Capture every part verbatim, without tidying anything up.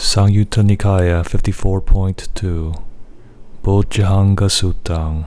Samyutta Nikaya fifty-four point two Bojjhanga Suttang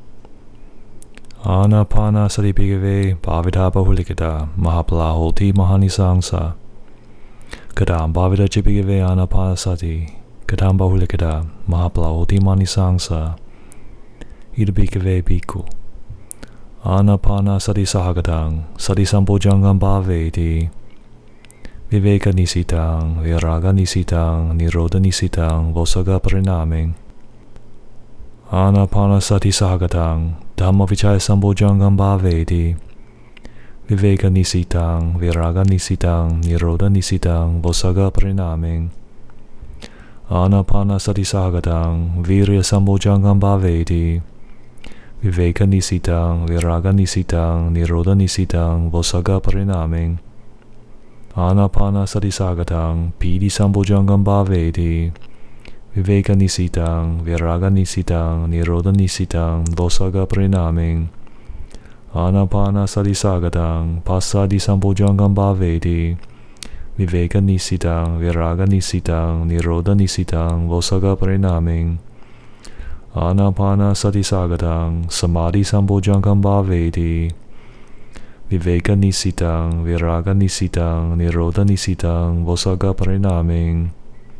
Anapanasati Bhikkhave Bhavita Bahulikata Mahapala Hoti Mahanisangsa Kadam Bhavita Bhikkhave Anapanasati Kadam Bahulikata Mahapala Hoti Mahanisangsa Ida Bhikkhave Bhikkhu Anapanasati Sahagatang Sati Sambojjhangam Bhaveti Viveka Nisitang, Viraga Nisitang, Nirodha Nisitang, Vosaga Parinaming Anapanasati Sahagatang, Dhamma Vichaya Sambojjhangam Bhaveti Viveka Nisitang, Viraga Nisitang, Nirodha Nisitang, Vosaga Parinaming Anapanasati Sahagatang, Virya Sambojjhangam Bhaveti Viveka Nisitang, Viraga Nisitang, Nirodha Nisitang, Vosaga Parinaming Anapanasati Sahagatang, Pidi Sambojjhangam Bhaveti Viveka Nisitang, Viraga Nisitang, Nirodha Nisitang, Vosaga Parinaming Anapanasati Sahagatang, Passadi Sambojjhangam Bhaveti Viveka Nisitang, Viraga Nisitang, Nirodha Nisitang, Vosaga Parinaming Anapanasati Sahagatang, Samadhi Sambojjhangam Bhaveti Viveka Nisitang, Viraga Nisitang, Nirodha Nisitang, Vosaga Parinaming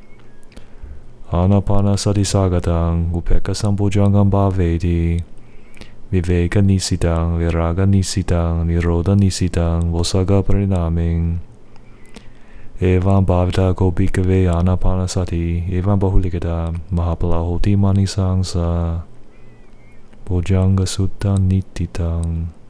Anapanasati Sahagatang, Upeka Sambojjhangam Bhaveti Viveka Nisitang, Viraga Nisitang, Nirodha Nisitang, Vosaga Parinaming Evam Bhavita Ko Bhikkhave Anapanasati Evam Bahulikata Mahapala Hoti Mahanisangsa Bojjhanga Sutta Nititang.